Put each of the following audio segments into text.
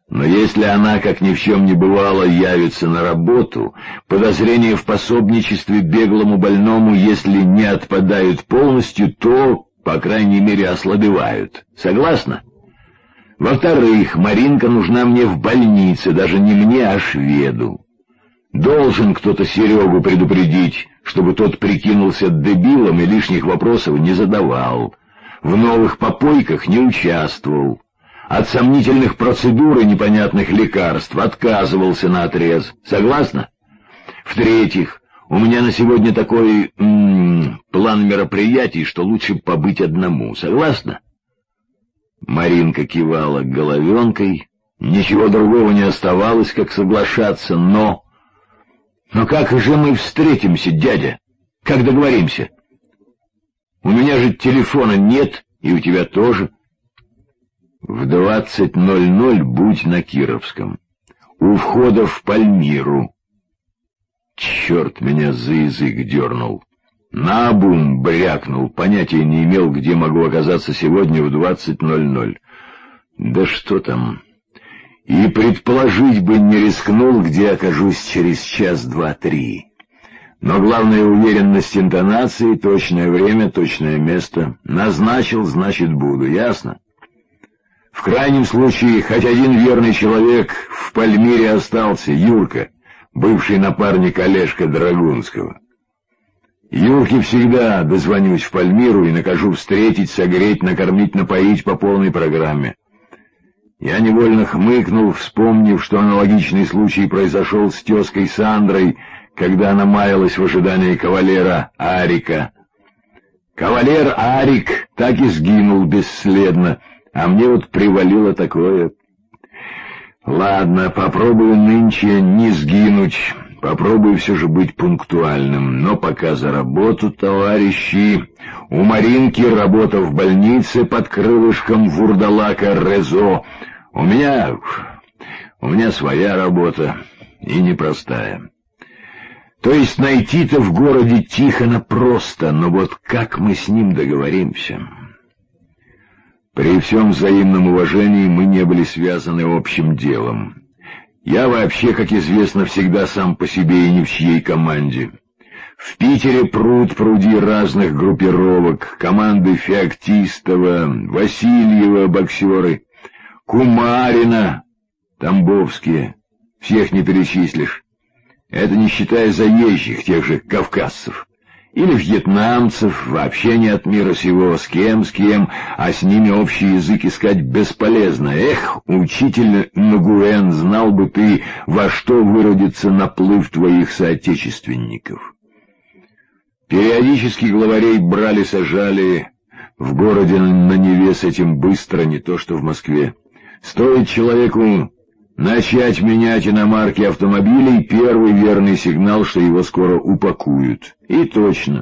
Но если она, как ни в чем не бывало, явится на работу, подозрения в пособничестве беглому больному, если не отпадают полностью, то, по крайней мере, ослабевают. Согласна? Во-вторых, Маринка нужна мне в больнице, даже не мне, а шведу. Должен кто-то Серегу предупредить, чтобы тот прикинулся дебилом и лишних вопросов не задавал, в новых попойках не участвовал, от сомнительных процедур и непонятных лекарств отказывался наотрез. Согласна? В-третьих, у меня на сегодня такой план мероприятий, что лучше побыть одному. Согласна? Маринка кивала головенкой. Ничего другого не оставалось, как соглашаться, но... «Но как же мы встретимся, дядя? Как договоримся? У меня же телефона нет, и у тебя тоже». «В 20:00 будь на Кировском, у входа в Пальмиру». Черт меня за язык дернул. Наобум брякнул, понятия не имел, где могу оказаться сегодня в 20:00. Да что там... И предположить бы не рискнул, где окажусь через час, два, три. Но главная уверенность интонации, точное время, точное место. Назначил, значит буду, ясно? В крайнем случае, хоть один верный человек в Пальмире остался, Юрка, бывший напарник Олежка Драгунского. Юрке всегда дозвонюсь в Пальмиру и накажу встретить, согреть, накормить, напоить по полной программе. Я невольно хмыкнул, вспомнив, что аналогичный случай произошел с тезкой Сандрой, когда она маялась в ожидании кавалера Арика. Кавалер Арик так и сгинул бесследно, а мне вот привалило такое. Ладно, попробую нынче не сгинуть, попробую все же быть пунктуальным, но пока за работу, товарищи. У Маринки работа в больнице под крылышком вурдалака Резо. У меня своя работа, и непростая. То есть найти-то в городе Тихона просто, но вот как мы с ним договоримся? При всем взаимном уважении мы не были связаны общим делом. Я вообще, как известно, всегда сам по себе и ни в чьей команде. В Питере пруд-пруди разных группировок, команды Феоктистова, Васильева, боксеры, Кумарина, Тамбовские, всех не перечислишь. Это не считая заезжих, тех же кавказцев. Или вьетнамцев, вообще не от мира сего, с кем, а с ними общий язык искать бесполезно. Эх, учитель Нугуэн, знал бы ты, во что выродится наплыв твоих соотечественников. Периодически главарей брали-сажали, в городе на Неве с этим быстро, не то что в Москве. Стоит человеку начать менять иномарки автомобилей, первый верный сигнал, что его скоро упакуют. И точно.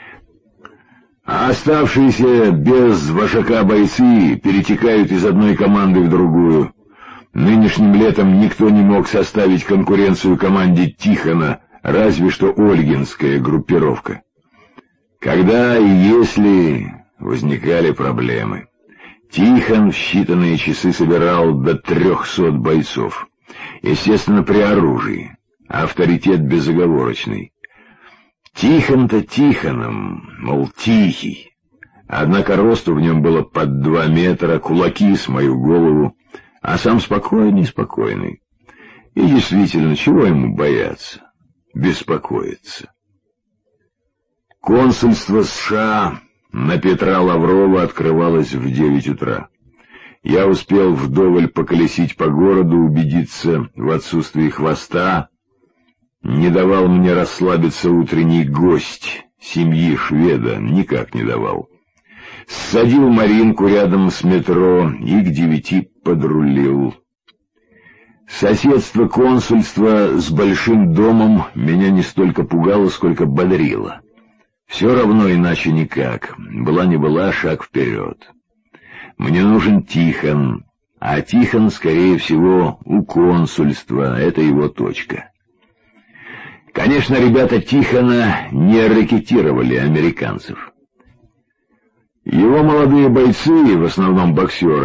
А оставшиеся без вожака бойцы перетекают из одной команды в другую. Нынешним летом никто не мог составить конкуренцию команде Тихона, разве что ольгинская группировка. Когда и если возникали проблемы. Тихон в считанные часы собирал до 300 бойцов. Естественно, при оружии. Авторитет безоговорочный. Тихон-то Тихоном, мол, тихий. Однако росту в нем было под 2 метра, кулаки с мою голову, а сам спокойный. И действительно, чего ему бояться? Беспокоиться. Консульство США на Петра Лаврова открывалось в 9 утра. Я успел вдоволь поколесить по городу, убедиться в отсутствии хвоста. Не давал мне расслабиться утренний гость семьи шведа, никак не давал. Ссадил Маринку рядом с метро и к 9 подрулил. Соседство консульства с большим домом меня не столько пугало, сколько бодрило. Все равно иначе никак. Была не была, шаг вперед. Мне нужен Тихон, а Тихон, скорее всего, у консульства, это его точка. Конечно, ребята Тихона не ракетировали американцев. Его молодые бойцы, в основном боксеры,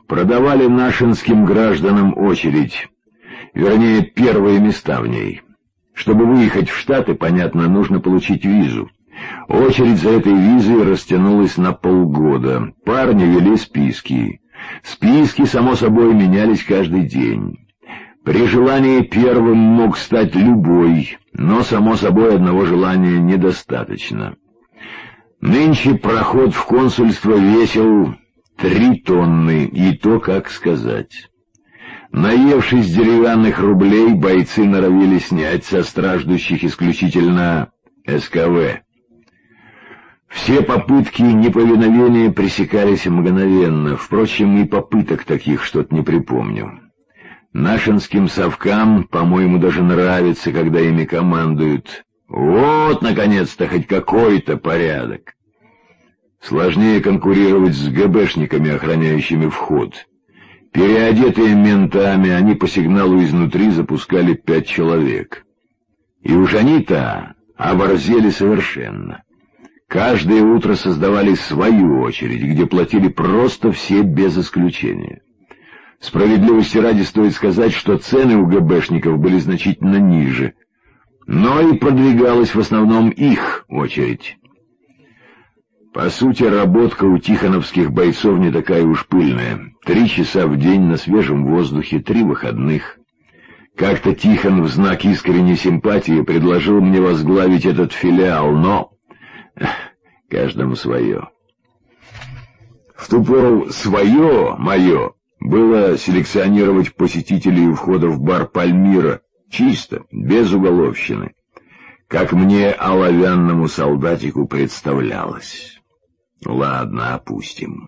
продавали нашинским гражданам очередь, вернее, первые места в ней. Чтобы выехать в Штаты, понятно, нужно получить визу. Очередь за этой визой растянулась на полгода. Парни вели списки. Списки, само собой, менялись каждый день. При желании первым мог стать любой, но, само собой, одного желания недостаточно. Нынче проход в консульство весил 3 тонны, и то как сказать. Наевшись деревянных рублей, бойцы норовили снять со страждущих исключительно СКВ. Все попытки неповиновения пресекались мгновенно, впрочем, и попыток таких что-то не припомню. Нашинским совкам, по-моему, даже нравится, когда ими командуют. Вот, наконец-то, хоть какой-то порядок. Сложнее конкурировать с ГБшниками, охраняющими вход. Переодетые ментами, они по сигналу изнутри запускали 5 человек. И уж они-то оборзели совершенно. Каждое утро создавали свою очередь, где платили просто все без исключения. Справедливости ради стоит сказать, что цены у ГБшников были значительно ниже, но и продвигалась в основном их очередь. По сути, работка у тихоновских бойцов не такая уж пыльная. 3 часа в день на свежем воздухе, 3 выходных. Как-то Тихон в знак искренней симпатии предложил мне возглавить этот филиал, но каждому свое. В ту пору свое, мое, было селекционировать посетителей у входа в бар «Пальмира», чисто, без уголовщины, как мне, оловянному солдатику, представлялось. Ладно, опустим.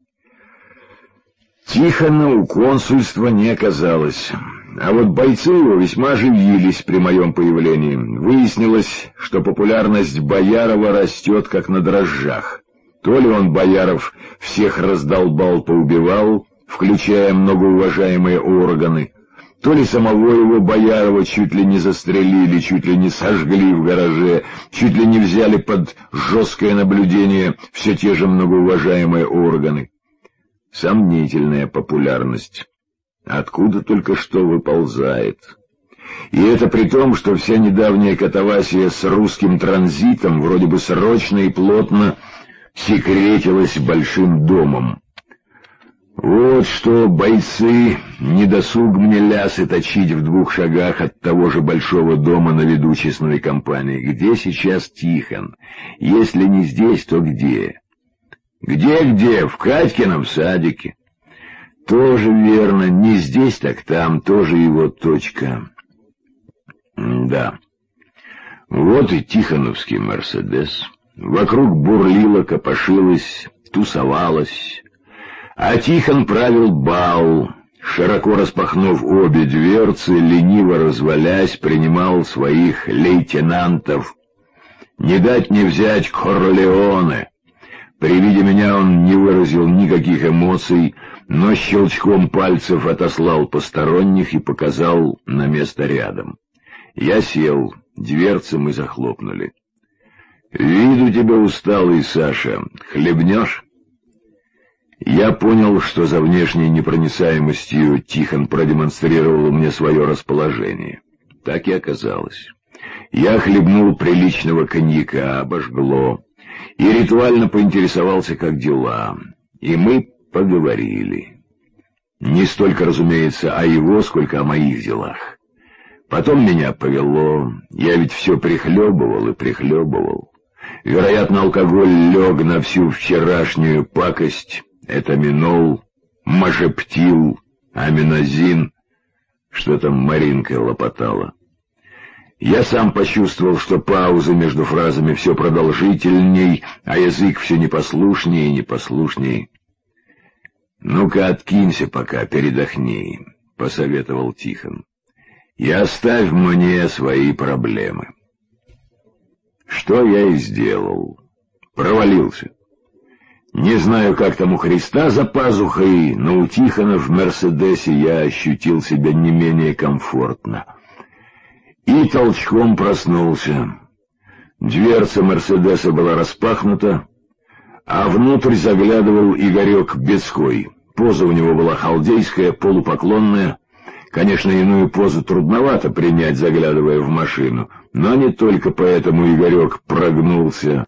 Тихона у консульства не оказалось, а вот бойцы его весьма оживились при моем появлении. Выяснилось, что популярность Боярова растет как на дрожжах. То ли он, Бояров, всех раздолбал, поубивал, включая многоуважаемые органы, то ли самого его Боярова чуть ли не застрелили, чуть ли не сожгли в гараже, чуть ли не взяли под жесткое наблюдение все те же многоуважаемые органы. Сомнительная популярность. Откуда только что выползает. И это при том, что вся недавняя катавасия с русским транзитом вроде бы срочно и плотно секретилась большим домом. Вот что, бойцы, не досуг мне лясы точить в 2 шагах от того же большого дома на виду честной компании. Где сейчас Тихон? Если не здесь, то где? Где? В Катькином садике. Тоже верно, не здесь, так там, тоже его точка. Да. Вот и тихоновский «Мерседес». Вокруг бурлило, копошилось, тусовалось. А Тихон правил бал, широко распахнув обе дверцы, лениво развалясь, принимал своих лейтенантов. Не дать не взять Корлеоне. При виде меня он не выразил никаких эмоций, но щелчком пальцев отослал посторонних и показал на место рядом. Я сел, дверцы мы захлопнули. «Вид у тебя усталый, Саша. Хлебнешь?» Я понял, что за внешней непроницаемостью Тихон продемонстрировал мне свое расположение. Так и оказалось. Я хлебнул приличного коньяка, обожгло, и ритуально поинтересовался, как дела. И мы поговорили. Не столько, разумеется, о его, сколько о моих делах. Потом меня повело, я ведь все прихлебывал и прихлебывал. Вероятно, алкоголь лег на всю вчерашнюю пакость. Этаминол, мажептил, аминозин, что там Маринка лопотала. Я сам почувствовал, что паузы между фразами все продолжительней, а язык все непослушнее и непослушней. «Ну-ка, откинься пока, передохни», — посоветовал Тихон, — «и оставь мне свои проблемы». Что я и сделал. Провалился. Не знаю, как там у Христа за пазухой, но у Тихона в «Мерседесе» я ощутил себя не менее комфортно. И толчком проснулся. Дверца «Мерседеса» была распахнута, а внутрь заглядывал Игорек Бецкой, Поза у него была халдейская, полупоклонная. Конечно, иную позу трудновато принять, заглядывая в машину, но не только поэтому Игорек прогнулся.